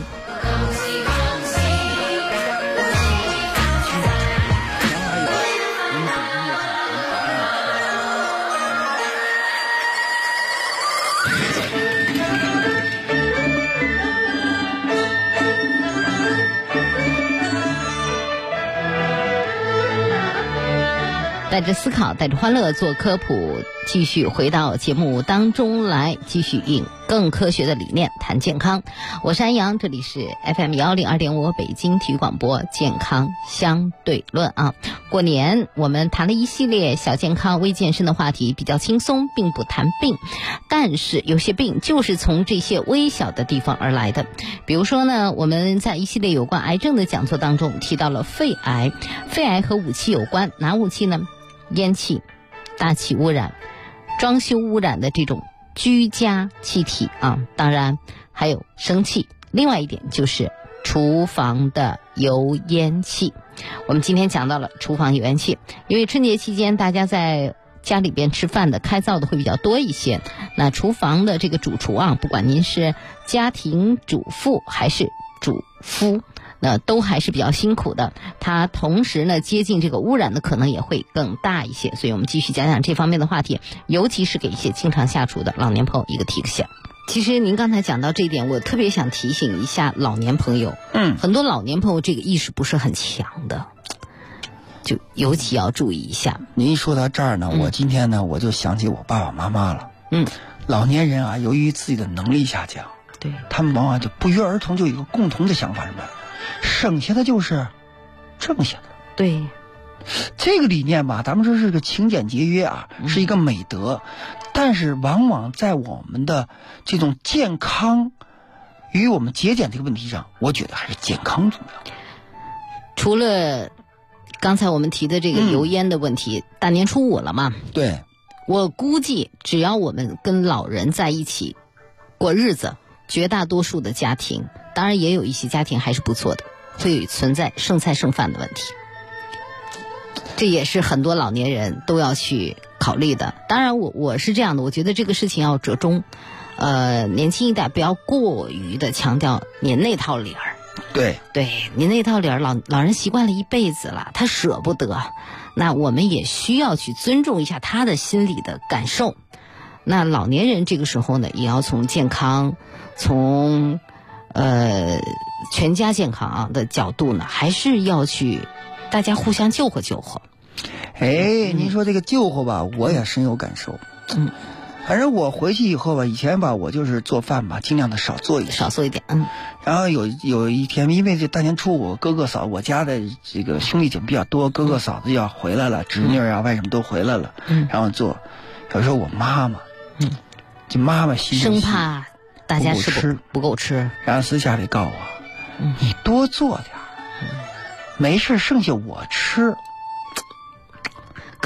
带着思考，带着欢乐做科普，继续回到节目当中来，继续用更科学的理念谈健康。我是安阳，这里是 FM102.5 北京体育广播健康相对论啊。过年我们谈了一系列小健康微健身的话题，比较轻松，并不谈病，但是有些病就是从这些微小的地方而来的。比如说呢，我们在一系列有关癌症的讲座当中提到了肺癌，肺癌和武器有关，哪武器呢？烟气、大气污染、装修污染的这种居家气体啊，当然还有生气。另外一点就是厨房的油烟气。我们今天讲到了厨房油烟气，因为春节期间大家在家里边吃饭的开灶的会比较多一些，那厨房的这个主厨啊，不管您是家庭主妇还是主夫，那都还是比较辛苦的，它同时呢接近这个污染的可能也会更大一些，所以我们继续讲讲这方面的话题，尤其是给一些经常下厨的老年朋友一个提醒。其实您刚才讲到这一点，我特别想提醒一下老年朋友，很多老年朋友这个意识不是很强的，就尤其要注意一下。 您一说到这儿呢，我今天呢我就想起我爸爸妈妈了。老年人啊，由于自己的能力下降， 对， 他们往往就不约而同就有一个共同的想法，什么？省下的就是挣下的。 对， 这个理念吧，咱们说是个勤俭节约啊，是一个美德，但是往往在我们的这种健康与我们节俭这个问题上，我觉得还是健康重要。 除了刚才我们提的这个油烟的问题，大年初五了嘛， 对， 我估计只要我们跟老人在一起过日子，绝大多数的家庭，当然也有一些家庭还是不错的，会存在剩菜剩饭的问题，这也是很多老年人都要去考虑的。当然我是这样的，我觉得这个事情要折中，年轻一代不要过于的强调您那套理儿。 对， 您那套理儿老人习惯了一辈子了，他舍不得，那我们也需要去尊重一下他的心理的感受。那老年人这个时候呢，也要从健康，从全家健康的角度呢，还是要去大家互相救活救活。 您说这个救活吧，我也深有感受。反正我回去以后吧，以前吧我就是做饭吧，尽量的少做一点。然后有一天，因为这大年初五，哥哥嫂我家的这个兄弟姐妹比较多，哥哥嫂子要回来了，侄女啊外甥都回来了，然后做。有时候我妈妈，这妈妈生怕大家不够吃， 然后私下里告诉我，你多做点，没事剩下我吃。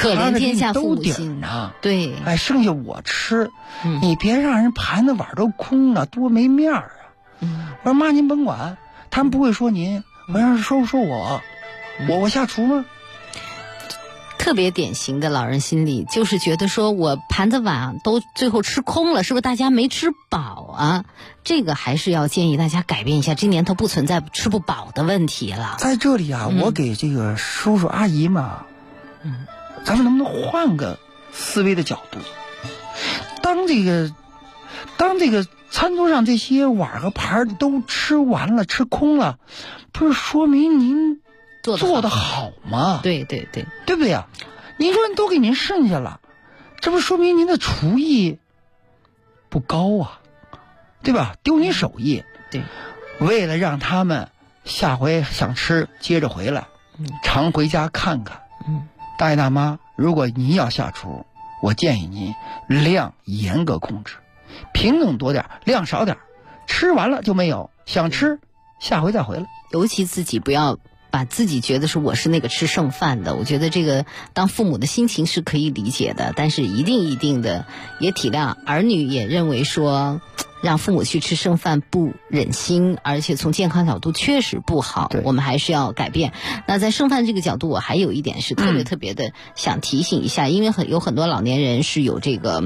可怜天下父母心啊！ 对， 哎，剩下我吃，你别让人盘子碗都空了，多没面儿啊！我说妈，您甭管，他们不会说您，我要是说我下厨吗？ 特别典型的老人心理，就是觉得说我盘子碗都最后吃空了，是不是大家没吃饱啊？这个还是要建议大家改变一下，今年它不存在吃不饱的问题了。 在这里啊，我给这个叔叔阿姨嘛，咱们能不能换个思维的角度？当这个餐桌上这些碗和盘都吃完了、吃空了，不是说明您做得好吗？ 对对对， 对不对呀？您说都给您剩下了，这不说明您的厨艺不高啊，对吧？丢您手艺。 对， 为了让他们下回想吃接着回来，常回家看看。大爷大妈，如果您要下厨，我建议您量严格控制，品种多点，量少点，吃完了就没有，想吃下回再回来。 尤其自己不要把自己觉得是我是那个吃剩饭的，我觉得这个当父母的心情是可以理解的，但是一定的也体谅儿女，也认为说让父母去吃剩饭不忍心，而且从健康角度确实不好，我们还是要改变。那在剩饭这个角度，我还有一点是特别的想提醒一下，因为有很多老年人是有这个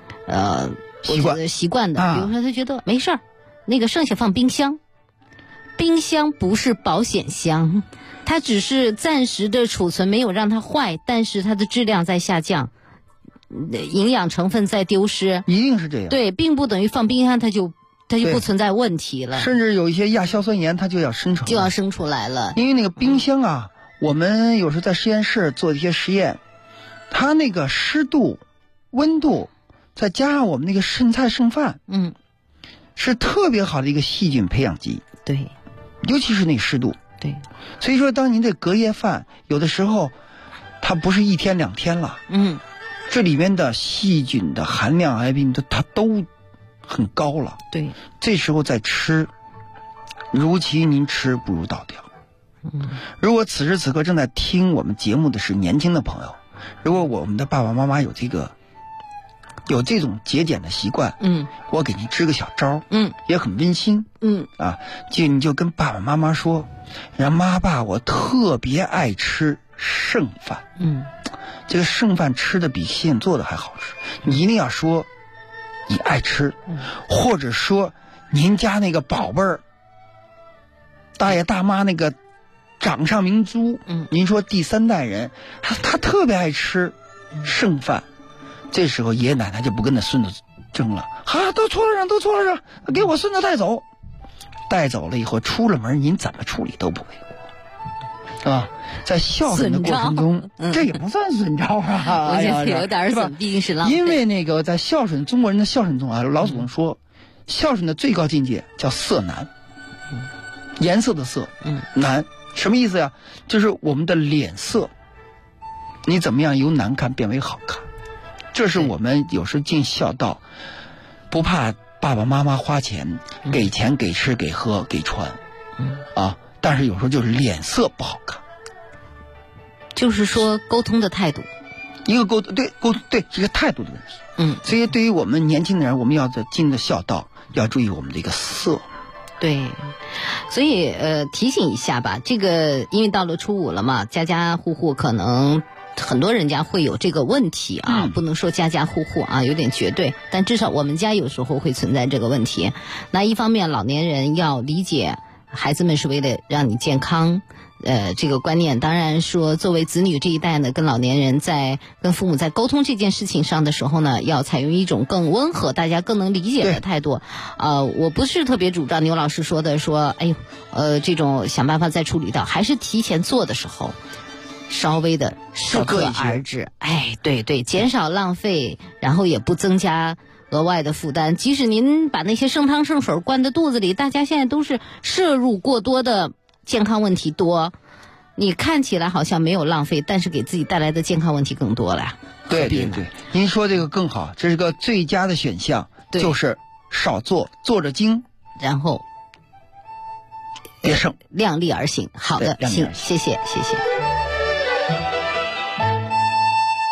习惯的，比如说他觉得没事儿，那个剩下放冰箱。冰箱不是保险箱，它只是暂时的储存，没有让它坏，但是它的质量在下降，营养成分在丢失， 一定是这样。 对，并不等于放冰箱它就不存在问题了。 甚至有一些亚硝酸盐，它就要生出来了。 因为那个冰箱啊，我们有时候在实验室做一些实验，它那个湿度、温度，再加上我们那个剩菜剩饭，是特别好的一个细菌培养基。 对。 尤其是那湿度， 对， 所以说当您这隔夜饭有的时候它不是1天2天了，这里面的细菌的含量它都很高了， 对， 这时候再吃，如其您吃不如倒掉。如果此时此刻正在听我们节目的是年轻的朋友，如果我们的爸爸妈妈有这种节俭的习惯，我给您支个小招，也很温馨，你就跟爸爸妈妈说，让妈爸我特别爱吃剩饭，这个剩饭吃的比现做的还好吃，你一定要说你爱吃，或者说您家那个宝贝儿，大爷大妈那个掌上明珠，您说第3代人他特别爱吃剩饭。这时候爷爷奶奶就不跟那孙子争了，都搓了上，给我孙子带走了以后出了门，您怎么处理都不为过，是吧？在孝顺的过程中，这也不算损招啊， 我觉得有点损，毕竟是浪费。 因为那个在中国人的孝顺中啊，老祖宗说，孝顺的最高境界叫色难，颜色的色，难什么意思呀？就是我们的脸色，你怎么样由难看变为好看。这是我们有时尽孝道，不怕爸爸妈妈花钱，给钱给吃给喝给穿，但是有时候就是脸色不好看， 就是说沟通的态度， 一个沟通对是个态度的问题。所以对于我们年轻人，我们要尽的孝道，要注意我们这个色。 对，所以提醒一下吧，这个因为到了初5了嘛，家家户户可能很多人家会有这个问题啊，不能说家家户户啊，有点绝对，但至少我们家有时候会存在这个问题。那一方面，老年人要理解孩子们是为了让你健康，这个观念。当然说，作为子女这一代呢，跟老年人跟父母在沟通这件事情上的时候呢，要采用一种更温和、大家更能理解的态度。我不是特别主张牛老师说的这种想办法再处理掉，还是提前做的时候。稍微的适可而止，对，减少浪费，然后也不增加额外的负担。即使您把那些剩汤剩水灌在肚子里，大家现在都是摄入过多的健康问题多，你看起来好像没有浪费，但是给自己带来的健康问题更多了。 对，您说这个更好，这是个最佳的选项，就是少做，做着精， 然后别剩， 量力而行。好的，行，谢谢。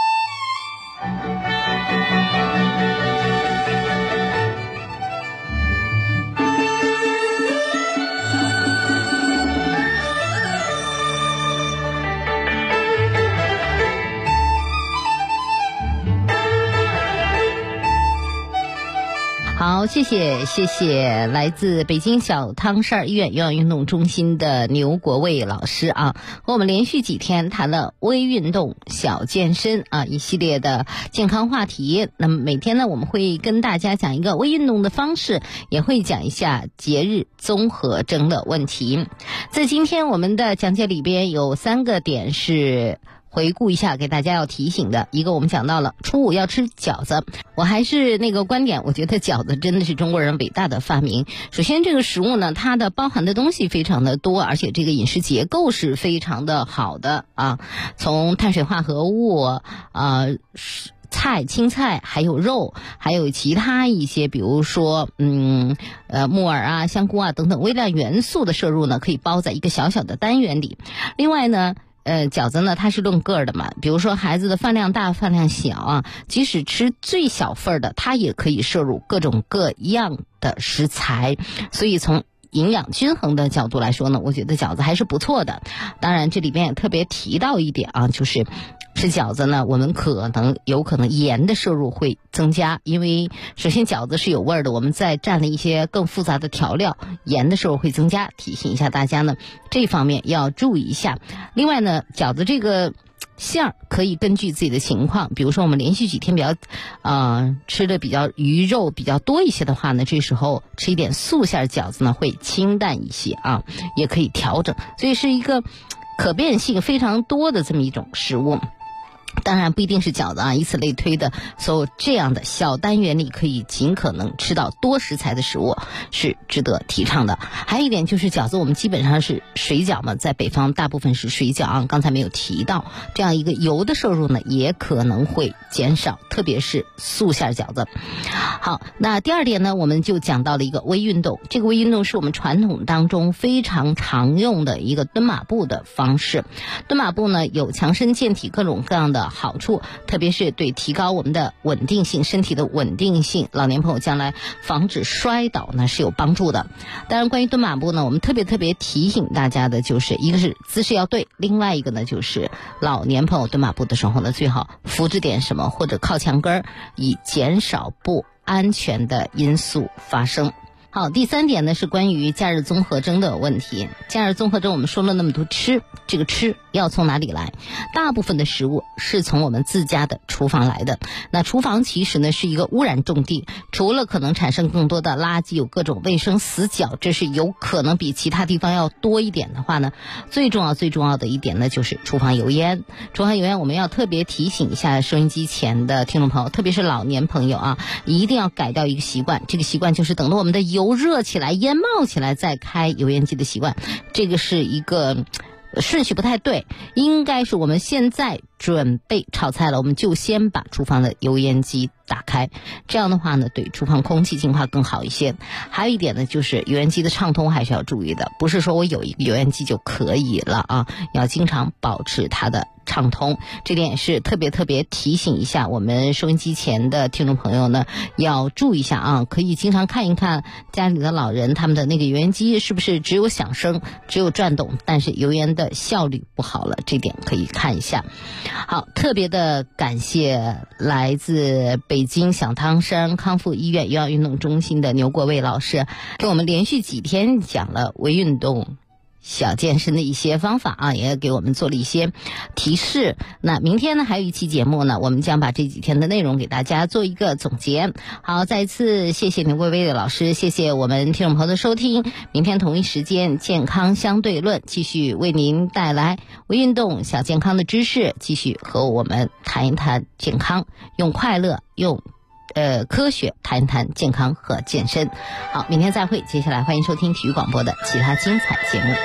谢谢来自北京小汤山医院有氧运动中心的牛国卫老师啊，和我们连续几天谈了微运动小健身啊一系列的健康话题。那么每天呢，我们会跟大家讲一个微运动的方式，也会讲一下节日综合征的问题。在今天我们的讲解里边有3个点是回顾一下给大家要提醒的。一个，我们讲到了初五要吃饺子，我还是那个观点，我觉得饺子真的是中国人伟大的发明。首先这个食物呢，它的包含的东西非常的多，而且这个饮食结构是非常的好的啊，从碳水化合物菜、青菜，还有肉，还有其他一些比如说木耳啊、香菇啊等等微量元素的摄入呢，可以包在一个小小的单元里。另外呢饺子呢它是论个儿的嘛，比如说孩子的饭量大饭量小啊，即使吃最小份的，它也可以摄入各种各样的食材，所以从营养均衡的角度来说呢，我觉得饺子还是不错的。当然这里边也特别提到一点啊，就是吃饺子呢，我们有可能盐的摄入会增加，因为首先饺子是有味儿的，我们再蘸了一些更复杂的调料，盐的摄入会增加，提醒一下大家呢，这方面要注意一下。另外呢，饺子这个馅儿可以根据自己的情况，比如说我们连续几天比较吃的比较鱼肉比较多一些的话呢，这时候吃一点素馅饺子呢会清淡一些啊，也可以调整，所以是一个可变性非常多的这么一种食物。当然不一定是饺子啊，以此类推的，所以这样的小单元里可以尽可能吃到多食材的食物是值得提倡的。还有一点就是饺子我们基本上是水饺嘛，在北方大部分是水饺啊，刚才没有提到，这样一个油的摄入呢也可能会减少，特别是素馅饺子。好，那第二点呢，我们就讲到了一个微运动，这个微运动是我们传统当中非常常用的一个蹲马步的方式。蹲马步呢有强身健体各种各样的好处，特别是对提高我们的稳定性，身体的稳定性，老年朋友将来防止摔倒呢是有帮助的。当然关于蹲马步呢，我们特别提醒大家的就是，一个是姿势要对，另外一个呢就是老年朋友蹲马步的时候呢，最好扶着点什么或者靠墙根，以减少不安全的因素发生。好，第3点呢是关于假日综合征的问题。假日综合征我们说了那么多吃，这个吃要从哪里来？大部分的食物是从我们自家的厨房来的。那厨房其实呢是一个污染重地，除了可能产生更多的垃圾，有各种卫生死角，这是有可能比其他地方要多一点的话呢，最重要的一点呢就是厨房油烟。厨房油烟我们要特别提醒一下收音机前的听众朋友，特别是老年朋友啊，一定要改掉一个习惯，这个习惯就是等到我们的油热起来烟冒起来再开油烟机的习惯，这个是一个顺序不太对，应该是我们现在准备炒菜了，我们就先把厨房的油烟机打开，这样的话呢对厨房空气净化更好一些。还有一点呢就是油烟机的畅通还是要注意的，不是说我有一个油烟机就可以了啊，要经常保持它的畅通，这点也是特别提醒一下我们收音机前的听众朋友呢，要注意一下啊，可以经常看一看家里的老人他们的那个油烟机是不是只有响声只有转动，但是油烟的效率不好了，这点可以看一下。好，特别的感谢来自北京小汤山康复医院有氧运动中心的牛国卫老师，给我们连续几天讲了微运动小健身的一些方法啊，也给我们做了一些提示。那明天呢还有一期节目呢，我们将把这几天的内容给大家做一个总结。好，再一次谢谢牛国卫的老师，谢谢我们听众朋友的收听。明天同一时间健康相对论继续为您带来微运动小健康的知识，继续和我们谈一谈健康，用快乐用科学谈一谈健康和健身。好，明天再会，接下来欢迎收听体育广播的其他精彩节目。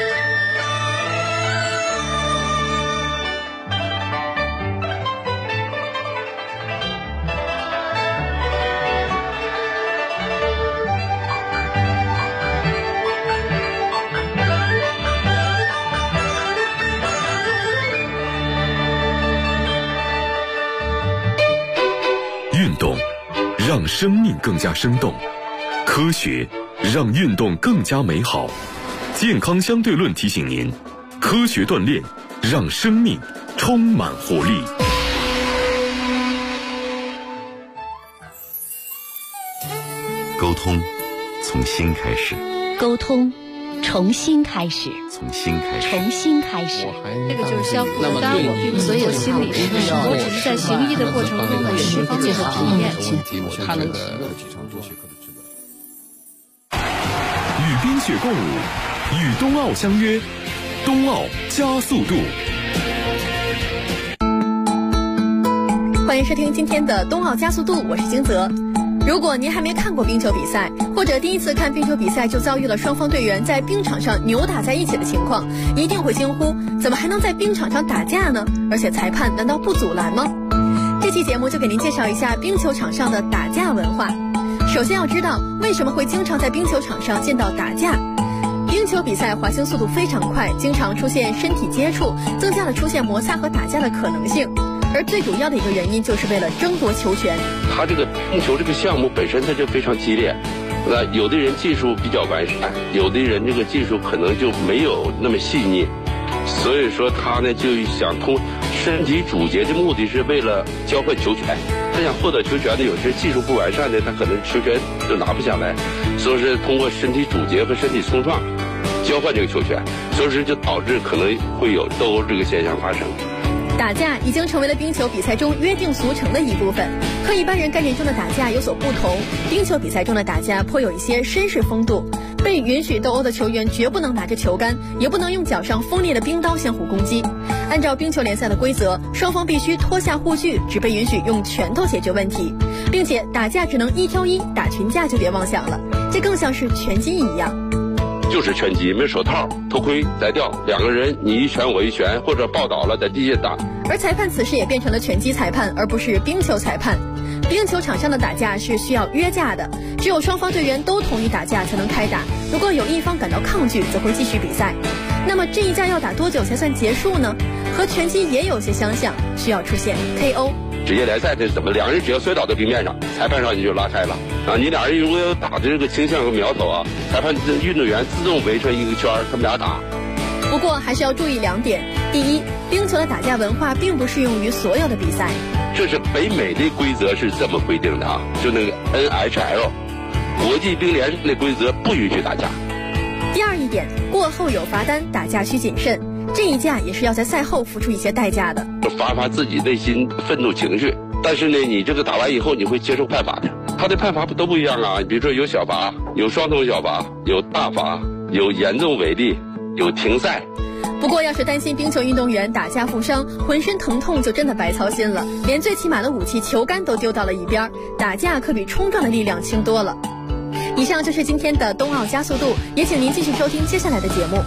运动让生命更加生动，科学让运动更加美好。健康相对论提醒您，科学锻炼让生命充满活力。 沟通从心开始， 沟通重新开始， 从心开始， 重新开始。 这个就是相互的。当然，我并不是做心理师，我只是在行医的过程中呢，有这方面的体验。 他能与冰雪共舞，与冬奥相约，冬奥加速度。 欢迎收听今天的冬奥加速度，我是金泽。如果您还没看过冰球比赛，或者第一次看冰球比赛就遭遇了双方队员在冰场上扭打在一起的情况，一定会惊呼：怎么还能在冰场上打架呢？而且裁判难道不阻拦吗？这期节目就给您介绍一下冰球场上的打架文化。首先要知道为什么会经常在冰球场上见到打架。冰球比赛滑行速度非常快，经常出现身体接触，增加了出现摩擦和打架的可能性。而最主要的一个原因就是为了争夺球权。 他这个冰球这个项目本身它就非常激烈，那有的人技术比较完善，有的人这个技术可能就没有那么细腻，所以说他呢就想通身体主节的目的是为了交换球权。他想获得球权的，有些技术不完善的，他可能球权就拿不下来，所以是通过身体主节和身体冲撞交换这个球权，所以说就导致可能会有斗殴这个现象发生。 打架已经成为了冰球比赛中约定俗成的一部分，和一般人概念中的打架有所不同。冰球比赛中的打架颇有一些绅士风度，被允许斗殴的球员绝不能拿着球杆，也不能用脚上锋利的冰刀相互攻击。按照冰球联赛的规则，双方必须脱下护具，只被允许用拳头解决问题，并且打架只能1挑1，打群架就别妄想了，这更像是拳击一样。 就是拳击，没手套、头盔摘掉，两个人你一拳我一拳，或者抱倒了在地下打。 而裁判此时也变成了拳击裁判，而不是冰球裁判。冰球场上的打架是需要约架的，只有双方队员都同意打架才能开打，如果有一方感到抗拒，则会继续比赛。那么这一架要打多久才算结束呢？和拳击也有些相像，需要出现 KO。 职业联赛这是怎么？两人只要摔倒在冰面上，裁判上去就拉开了啊！你俩人如果有打的这个倾向和苗头啊，裁判运动员自动围成一个圈，他们俩打。 不过还是要注意2点：第一，冰球的打架文化并不适用于所有的比赛。 这是北美的规则是怎么规定的啊？就那个 NHL 国际冰联的规则不允许打架。 第二一点，过后有罚单，打架需谨慎。这一架也是要在赛后付出一些代价的， 发自己内心愤怒情绪。但是呢，你这个打完以后，你会接受判罚的。他的判罚都不一样啊，比如说有小罚，有双重小罚，有大罚，有严重违例，有停赛。 不过要是担心冰球运动员打架负伤，浑身疼痛就真的白操心了，连最起码的武器球杆都丢到了一边，打架可比冲撞的力量轻多了。以上就是今天的冬奥加速度，也请您继续收听接下来的节目。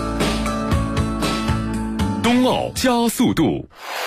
冬奥加速度。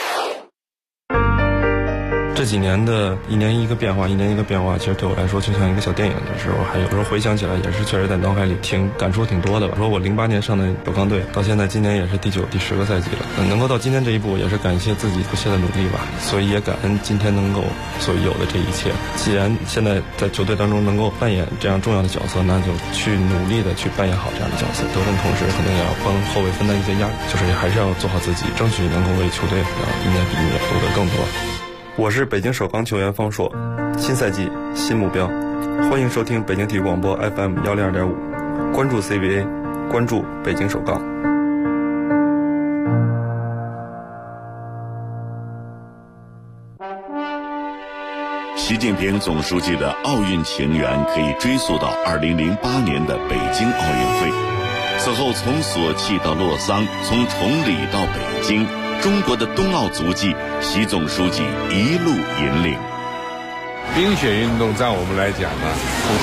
这几年的一年一个变化，其实对我来说就像一个小电影，就是我还有时候回想起来，也是确实在脑海里感触挺多的吧。说我08年上的小钢队，到现在今年也是第9、第10个赛季了，能够到今天这一步，也是感谢自己不懈的努力吧。所以也感恩今天能够所有的这一切。既然现在在球队当中能够扮演这样重要的角色，那就去努力的去扮演好这样的角色。得分同时可能也要帮后卫分担一些压力，就是还是要做好自己，争取能够为球队一年比一年夺得更多。我是北京首钢球员方硕，新赛季新目标，欢迎收听北京体育广播 FM 102.5，关注 CBA， 关注北京首钢。 习近平总书记的奥运情缘可以追溯到2008年的北京奥运会，此后从索契到洛桑，从崇礼到北京，中国的冬奥足迹，习总书记一路引领。 冰雪运动在我们来讲呢，